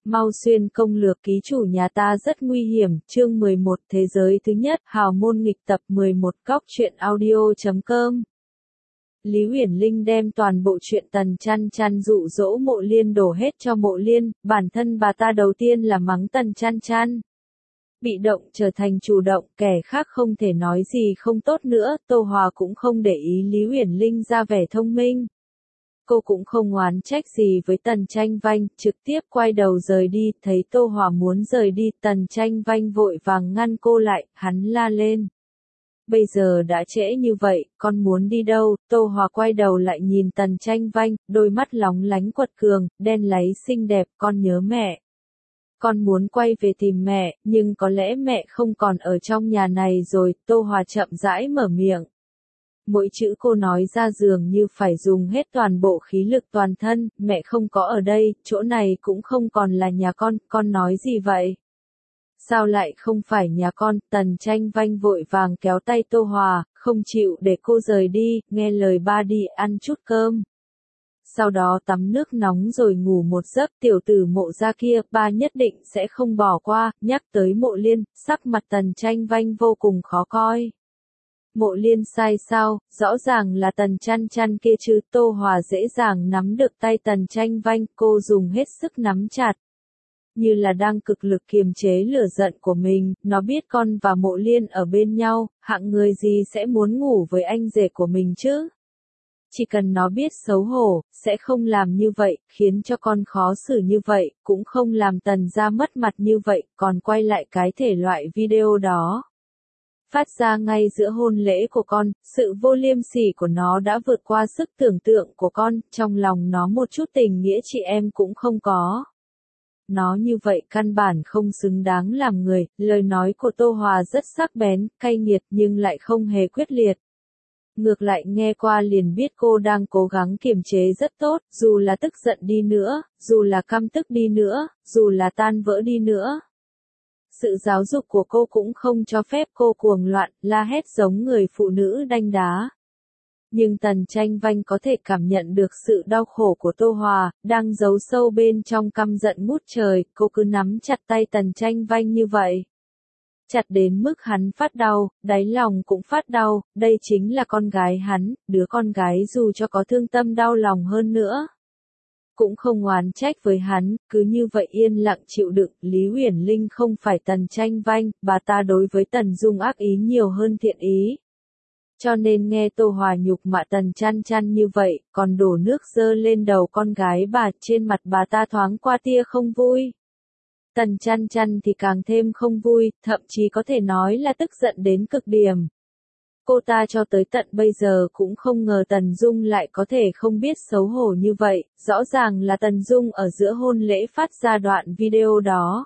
Mau xuyên công lược ký chủ nhà ta rất nguy hiểm, chương 11 thế giới thứ nhất, hào môn nghịch tập 11 cóc truyện audio.com. Lý Uyển Linh đem toàn bộ chuyện Tần Chăn Chăn dụ dỗ Mộ Liên đổ hết cho Mộ Liên, bản thân bà ta đầu tiên là mắng Tần Chăn Chăn. Bị động trở thành chủ động, kẻ khác không thể nói gì không tốt nữa, Tô Hòa cũng không để ý Lý Uyển Linh ra vẻ thông minh. Cô cũng không oán trách gì với Tần Tranh Vanh, trực tiếp quay đầu rời đi, thấy Tô Hòa muốn rời đi, Tần Tranh Vanh vội vàng ngăn cô lại, hắn la lên. Bây giờ đã trễ như vậy, con muốn đi đâu? Tô Hòa quay đầu lại nhìn Tần Tranh Vanh, đôi mắt lóng lánh quật cường, đen láy xinh đẹp, con nhớ mẹ. Con muốn quay về tìm mẹ, nhưng có lẽ mẹ không còn ở trong nhà này rồi, Tô Hòa chậm rãi mở miệng. Mỗi chữ cô nói ra dường như phải dùng hết toàn bộ khí lực toàn thân, mẹ không có ở đây, chỗ này cũng không còn là nhà con nói gì vậy? Sao lại không phải nhà con? Tần Tranh Vanh vội vàng kéo tay Tô Hòa, không chịu để cô rời đi, nghe lời ba đi ăn chút cơm. Sau đó tắm nước nóng rồi ngủ một giấc, tiểu tử Mộ gia kia, ba nhất định sẽ không bỏ qua. Nhắc tới Mộ Liên, sắc mặt Tần Tranh Vanh vô cùng khó coi. Mộ Liên sai sao, rõ ràng là Tần Chăn Chăn kia chứ. Tô Hòa dễ dàng nắm được tay Tần Tranh Vanh, cô dùng hết sức nắm chặt. Như là đang cực lực kiềm chế lửa giận của mình, nó biết con và Mộ Liên ở bên nhau, hạng người gì sẽ muốn ngủ với anh rể của mình chứ? Chỉ cần nó biết xấu hổ, sẽ không làm như vậy, khiến cho con khó xử như vậy, cũng không làm Tần gia mất mặt như vậy, còn quay lại cái thể loại video đó. Phát ra ngay giữa hôn lễ của con, sự vô liêm sỉ của nó đã vượt qua sức tưởng tượng của con, trong lòng nó một chút tình nghĩa chị em cũng không có. Nó như vậy căn bản không xứng đáng làm người, lời nói của Tô Hòa rất sắc bén, cay nghiệt nhưng lại không hề quyết liệt. Ngược lại nghe qua liền biết cô đang cố gắng kiềm chế rất tốt, dù là tức giận đi nữa, dù là căm tức đi nữa, dù là tan vỡ đi nữa. Sự giáo dục của cô cũng không cho phép cô cuồng loạn, la hét giống người phụ nữ đanh đá. Nhưng Tần Tranh Vanh có thể cảm nhận được sự đau khổ của Tô Hòa, đang giấu sâu bên trong căm giận ngút trời, cô cứ nắm chặt tay Tần Tranh Vanh như vậy. Chặt đến mức hắn phát đau, đáy lòng cũng phát đau, đây chính là con gái hắn, đứa con gái dù cho có thương tâm đau lòng hơn nữa. Cũng không oán trách với hắn, cứ như vậy yên lặng chịu đựng. Lý Uyển Linh không phải Tần Tranh Vanh, bà ta đối với Tần Dung ác ý nhiều hơn thiện ý. Cho nên nghe Tô Hòa nhục mạ Tần Chăn Chăn như vậy, còn đổ nước dơ lên đầu con gái bà, trên mặt bà ta thoáng qua tia không vui. Tần Chăn Chăn thì càng thêm không vui, thậm chí có thể nói là tức giận đến cực điểm. Cô ta cho tới tận bây giờ cũng không ngờ Tần Dung lại có thể không biết xấu hổ như vậy, rõ ràng là Tần Dung ở giữa hôn lễ phát ra đoạn video đó.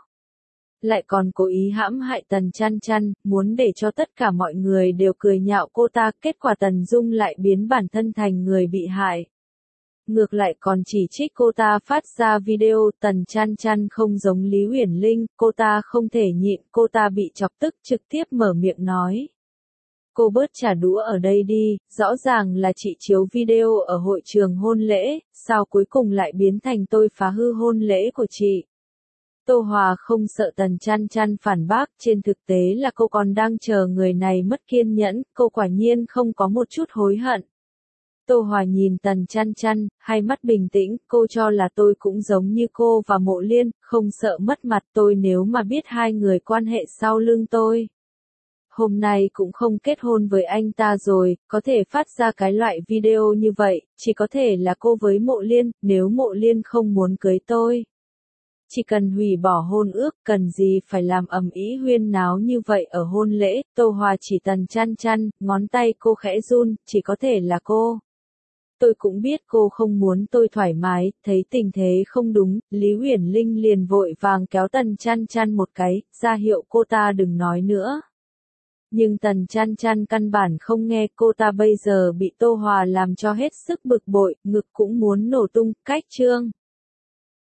Lại còn cố ý hãm hại Tần Chăn Chăn, muốn để cho tất cả mọi người đều cười nhạo cô ta, kết quả Tần Dung lại biến bản thân thành người bị hại. Ngược lại còn chỉ trích cô ta phát ra video. Tần Chăn Chăn không giống Lý Uyển Linh, cô ta không thể nhịn, cô ta bị chọc tức trực tiếp mở miệng nói. Cô bớt trả đũa ở đây đi, rõ ràng là chị chiếu video ở hội trường hôn lễ, sao cuối cùng lại biến thành tôi phá hư hôn lễ của chị? Tô Hòa không sợ Tần Chăn Chăn phản bác, trên thực tế là cô còn đang chờ người này mất kiên nhẫn, cô quả nhiên không có một chút hối hận. Tô Hòa nhìn Tần Chăn Chăn, hai mắt bình tĩnh, cô cho là tôi cũng giống như cô và Mộ Liên, không sợ mất mặt tôi nếu mà biết hai người quan hệ sau lưng tôi. Hôm nay cũng không kết hôn với anh ta rồi, có thể phát ra cái loại video như vậy, chỉ có thể là cô với Mộ Liên, nếu Mộ Liên không muốn cưới tôi. Chỉ cần hủy bỏ hôn ước, cần gì phải làm ầm ĩ huyên náo như vậy ở hôn lễ. Tô Hòa chỉ Tần Chăn Chăn, ngón tay cô khẽ run, chỉ có thể là cô. Tôi cũng biết cô không muốn tôi thoải mái, thấy tình thế không đúng, Lý Uyển Linh liền vội vàng kéo Tần Chăn Chăn một cái, ra hiệu cô ta đừng nói nữa. Nhưng Tần Chăn Chăn căn bản không nghe, cô ta bây giờ bị Tô Hòa làm cho hết sức bực bội, ngực cũng muốn nổ tung, cách chương.